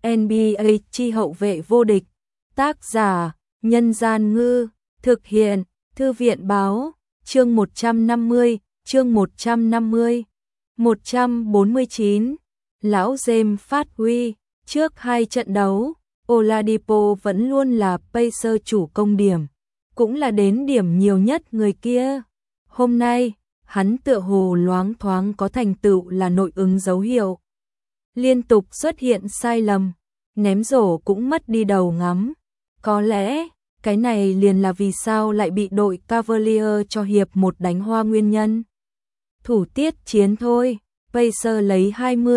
NBA chi hậu vệ vô địch. Tác giả: Nhân Gian Ngư. Thực hiện: Thư viện Báo. Chương 150. 149. Lão James phát huy. Trước hai trận đấu, Oladipo vẫn luôn là Pacers chủ công điểm, cũng là đến điểm nhiều nhất người kia. Hôm nay, hắn tựa hồ loáng thoáng có thành tựu là nội ứng dấu hiệu. Liên tục xuất hiện sai lầm, ném rổ cũng mất đi đầu ngắm. Có lẽ, cái này liền là vì sao lại bị đội Cavaliers cho hiệp một đánh hoa nguyên nhân. Thủ tiết chiến thôi, Pacers lấy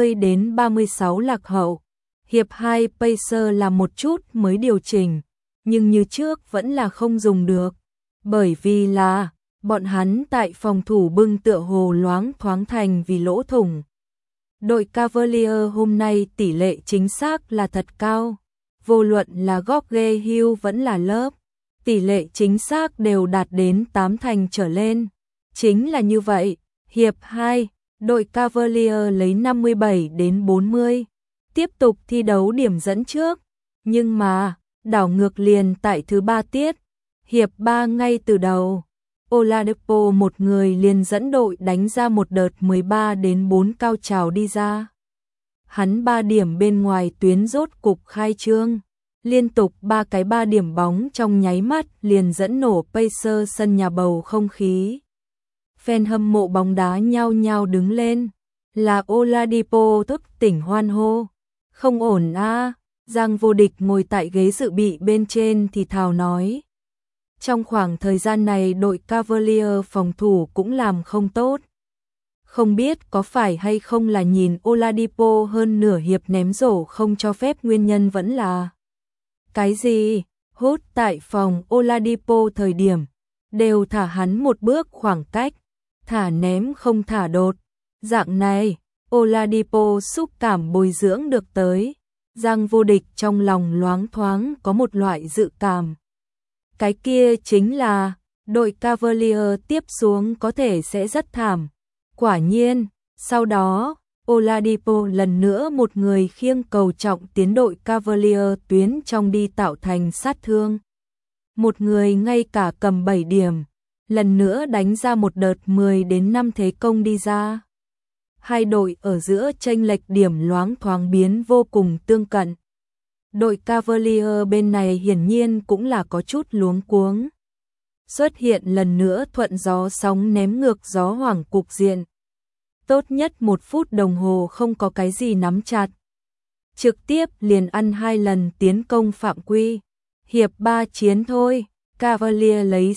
20-36 lạc hậu. Hiệp 2 Pacers làm một chút mới điều chỉnh, nhưng như trước vẫn là không dùng được. Bởi vì là, bọn hắn tại phòng thủ bưng tựa hồ loáng thoáng thành vì lỗ thủng. Đội Cavaliers hôm nay tỷ lệ chính xác là thật cao. Vô luận là George Hill vẫn là lớp, tỷ lệ chính xác đều đạt đến 8 thành trở lên. Chính là như vậy, hiệp 2, đội Cavaliers lấy 57-40, tiếp tục thi đấu điểm dẫn trước, nhưng mà, đảo ngược liền tại thứ 3 tiết, hiệp 3 ngay từ đầu. Oladipo một người liền dẫn đội đánh ra một đợt 13-4 cao trào đi ra. Hắn 3 điểm bên ngoài tuyến rốt cục khai trương, liên tục 3 điểm bóng trong nháy mắt liền dẫn nổ Pacers sân nhà bầu không khí. Fan hâm mộ bóng đá nhao nhao đứng lên, là Oladipo thức tỉnh hoan hô. Không ổn a, Giang Vô Địch ngồi tại ghế dự bị bên trên thì thào nói. Trong khoảng thời gian này đội Cavaliers phòng thủ cũng làm không tốt. Không biết có phải hay không là nhìn Oladipo hơn nửa hiệp ném rổ không cho phép nguyên nhân vẫn là. Cái gì? Hút tại phòng Oladipo thời điểm, đều thả hắn một bước khoảng cách, thả ném không thả đột. Dạng này, Oladipo xúc cảm bồi dưỡng được tới. Giang Vô Địch trong lòng loáng thoáng có một loại dự cảm. Cái kia chính là, đội Cavaliers tiếp xuống có thể sẽ rất thảm. Quả nhiên, sau đó, Oladipo lần nữa một người khiêng cầu trọng tiến đội Cavaliers tuyến trong đi tạo thành sát thương. Một người ngay cả cầm 7 điểm, lần nữa đánh ra một đợt 10-5 thế công đi ra. Hai đội ở giữa chênh lệch điểm loáng thoáng biến vô cùng tương cận. Đội Cavaliers bên này hiển nhiên cũng là có chút luống cuống. Xuất hiện lần nữa thuận gió sóng ném ngược gió hoảng cục diện. Tốt nhất 1 phút đồng hồ không có cái gì nắm chặt. Trực tiếp liền ăn 2 lần tiến công phạm quy. Hiệp 3 chiến thôi, Cavaliers lấy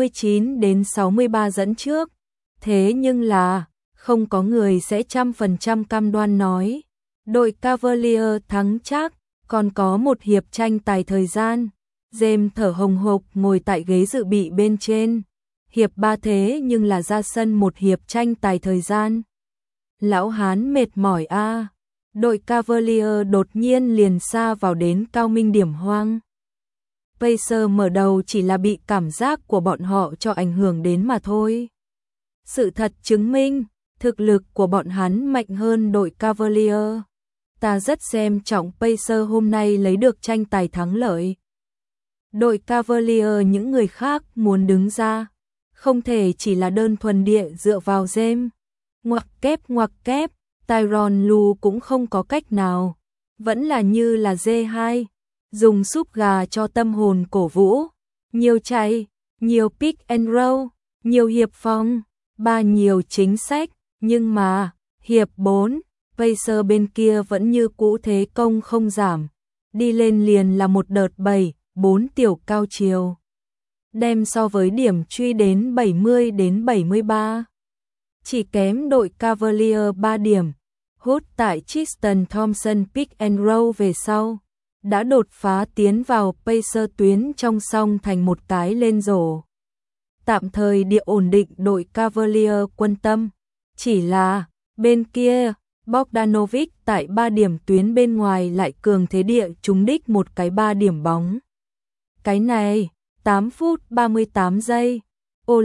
69-63 dẫn trước. Thế nhưng là, không có người sẽ 100% cam đoan nói. Đội Cavaliers thắng chắc, còn có một hiệp tranh tài thời gian. James thở hồng hộc ngồi tại ghế dự bị bên trên. Hiệp 3 thế nhưng là ra sân một hiệp tranh tài thời gian. Lão hán mệt mỏi a. Đội Cavaliers đột nhiên liền xa vào đến cao minh điểm hoang. Pacers mở đầu chỉ là bị cảm giác của bọn họ cho ảnh hưởng đến mà thôi. Sự thật chứng minh, thực lực của bọn hắn mạnh hơn đội Cavaliers. Ta rất xem trọng Pacers hôm nay lấy được tranh tài thắng lợi. Đội Cavaliers những người khác muốn đứng ra, không thể chỉ là đơn thuần địa dựa vào James. Ngoặc kép, Tyronn Lue cũng không có cách nào, vẫn là như là J2, dùng súp gà cho tâm hồn cổ vũ, nhiều chạy, nhiều pick and roll, nhiều hiệp phòng, nhiều chính sách, nhưng mà, hiệp 4, Pacers bên kia vẫn như cũ thế công không giảm, đi lên liền là một đợt 7-4 tiểu cao chiều. Đem so với điểm truy đến 70-73. Chỉ kém đội Cavaliers 3 điểm, hút tại Tristan Thompson pick and roll về sau, đã đột phá tiến vào Pacers tuyến trong song thành một cái lên rổ. Tạm thời địa ổn định đội Cavaliers quân tâm, chỉ là, bên kia, Bogdanovic tại 3 điểm tuyến bên ngoài lại cường thế địa trúng đích một cái 3 điểm bóng. Cái này, 8 phút 38 giây.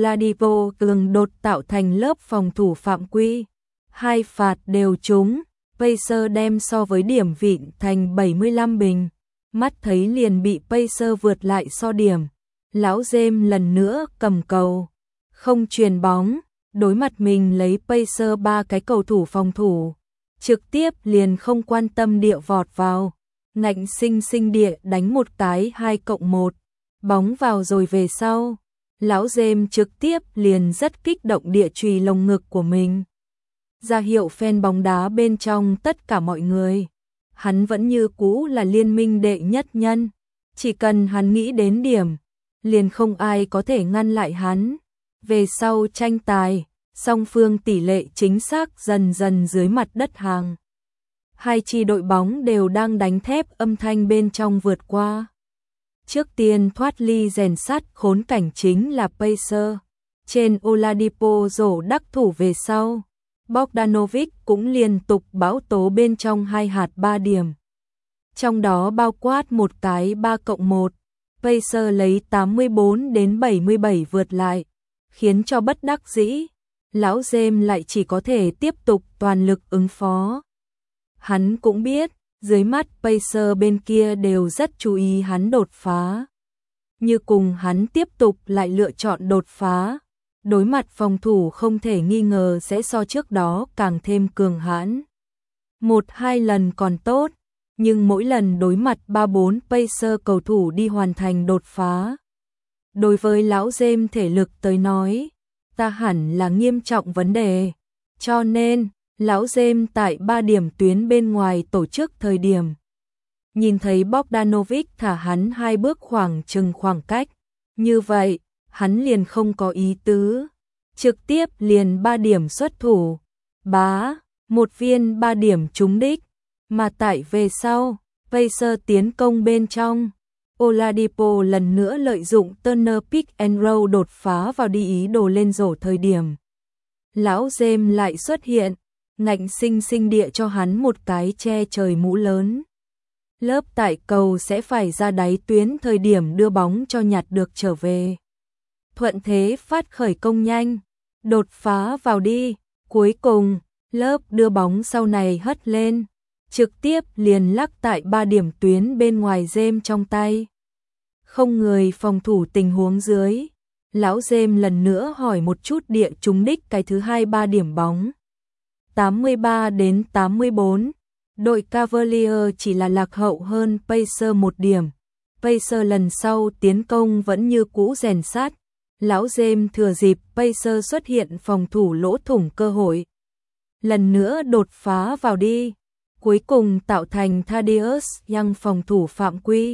Oladipo cường đột tạo thành lớp phòng thủ phạm quy, 2 phạt đều trúng, Pacer đem so với điểm vịn thành 75 bình, mắt thấy liền bị Pacer vượt lại so điểm. Lão James lần nữa cầm cầu, không chuyền bóng, đối mặt mình lấy Pacer 3 cái cầu thủ phòng thủ, trực tiếp liền không quan tâm địa vọt vào, ngạnh sinh sinh địa đánh một cái 2+1, bóng vào rồi về sau. Lão James trực tiếp liền rất kích động địa chùy lồng ngực của mình, ra hiệu fan bóng đá bên trong tất cả mọi người. Hắn vẫn như cũ là liên minh đệ nhất nhân, chỉ cần hắn nghĩ đến điểm, liền không ai có thể ngăn lại hắn. Về sau tranh tài, song phương tỷ lệ chính xác dần dần dưới mặt đất hàng. Hai chi đội bóng đều đang đánh thép âm thanh bên trong vượt qua. Trước tiên thoát ly rèn sắt khốn cảnh chính là Pacer. Trên Oladipo rổ đắc thủ về sau, Bogdanovic cũng liên tục bão tố bên trong 2 hạt 3 điểm. Trong đó bao quát một cái 3+1, Pacer lấy 84-77 vượt lại, khiến cho bất đắc dĩ, lão James lại chỉ có thể tiếp tục toàn lực ứng phó. Hắn cũng biết, dưới mắt Pacer bên kia đều rất chú ý hắn đột phá. Như cùng hắn tiếp tục lại lựa chọn đột phá, đối mặt phòng thủ không thể nghi ngờ sẽ so trước đó càng thêm cường hãn. 1-2 lần còn tốt, nhưng mỗi lần đối mặt 3-4 Pacer cầu thủ đi hoàn thành đột phá. Đối với lão James thể lực tới nói, ta hẳn là nghiêm trọng vấn đề. Cho nên, lão James tại 3 điểm tuyến bên ngoài tổ chức thời điểm. Nhìn thấy Bogdanovic thả hắn 2 bước khoảng cách. Như vậy, hắn liền không có ý tứ. Trực tiếp liền 3 điểm xuất thủ. Bá, một viên 3 điểm trúng đích. Mà tại về sau, Pacer tiến công bên trong. Oladipo lần nữa lợi dụng Turner pick and roll đột phá vào đi ý đồ lên rổ thời điểm. Lão James lại xuất hiện, ngạnh sinh sinh địa cho hắn một cái che trời mũ lớn. Lớp tại cầu sẽ phải ra đáy tuyến thời điểm đưa bóng cho nhặt được trở về. Thuận thế phát khởi công nhanh, đột phá vào đi, cuối cùng, lớp đưa bóng sau này hất lên, trực tiếp liền lắc tại 3 điểm tuyến bên ngoài James trong tay. Không người phòng thủ tình huống dưới, lão James lần nữa hỏi một chút địa trúng đích cái thứ 2-3 điểm bóng. 83-84, đội Cavalier chỉ là lạc hậu hơn Pacer 1 điểm. Pacer lần sau tiến công vẫn như cũ rèn sát. Lão James thừa dịp Pacer xuất hiện phòng thủ lỗ thủng cơ hội, lần nữa đột phá vào đi, cuối cùng tạo thành Thaddeus Young phòng thủ phạm quy.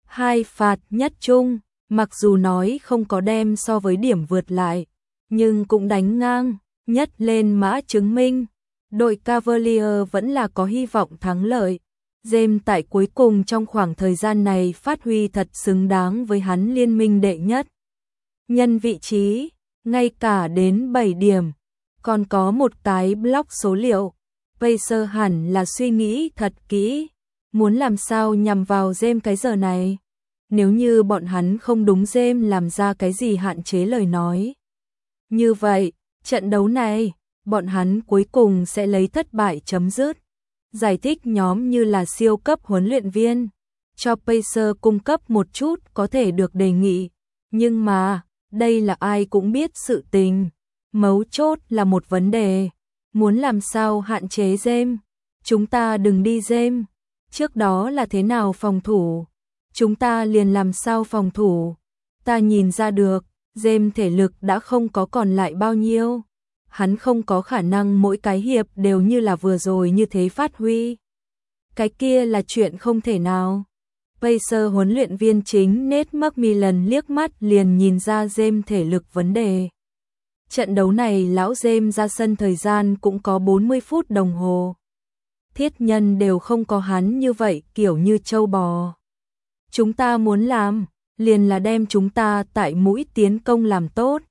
2 phạt nhất chung, mặc dù nói không có đem so với điểm vượt lại, nhưng cũng đánh ngang, nhất lên mã chứng minh. Đội Cavalier vẫn là có hy vọng thắng lợi. James tại cuối cùng trong khoảng thời gian này phát huy thật xứng đáng với hắn liên minh đệ nhất nhân vị trí, ngay cả đến 7 điểm, còn có một cái block số liệu. Pacer hẳn là suy nghĩ thật kỹ, muốn làm sao nhằm vào James cái giờ này. Nếu như bọn hắn không đúng James làm ra cái gì hạn chế lời nói. Như vậy, trận đấu này, bọn hắn cuối cùng sẽ lấy thất bại chấm dứt. Giải thích nhóm như là siêu cấp huấn luyện viên, cho Pacer cung cấp một chút có thể được đề nghị. Nhưng mà, đây là ai cũng biết sự tình. Mấu chốt là một vấn đề. Muốn làm sao hạn chế James? Chúng ta đừng đi James. Trước đó là thế nào phòng thủ? Chúng ta liền làm sao phòng thủ? Ta nhìn ra được, James thể lực đã không có còn lại bao nhiêu. Hắn không có khả năng mỗi cái hiệp đều như là vừa rồi như thế phát huy. Cái kia là chuyện không thể nào. Pacer huấn luyện viên chính Nate McMillan liếc mắt liền nhìn ra James thể lực vấn đề. Trận đấu này lão James ra sân thời gian cũng có 40 phút đồng hồ. Thiết nhân đều không có hắn như vậy kiểu như trâu bò. Chúng ta muốn làm, liền là đem chúng ta tại mũi tiến công làm tốt.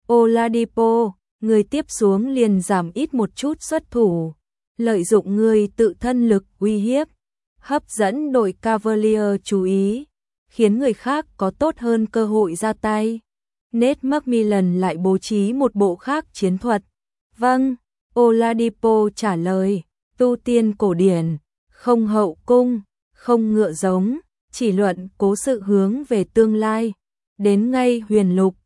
Oladipo, người tiếp xuống liền giảm ít một chút xuất thủ. Lợi dụng người tự thân lực uy hiếp, hấp dẫn đội Cavalier chú ý, khiến người khác có tốt hơn cơ hội ra tay. Nate McMillan lại bố trí một bộ khác chiến thuật. Vâng, Oladipo trả lời. tu tiên cổ điển, không hậu cung, không ngựa giống, chỉ luận cố sự hướng về tương lai. Đến ngay huyền lục,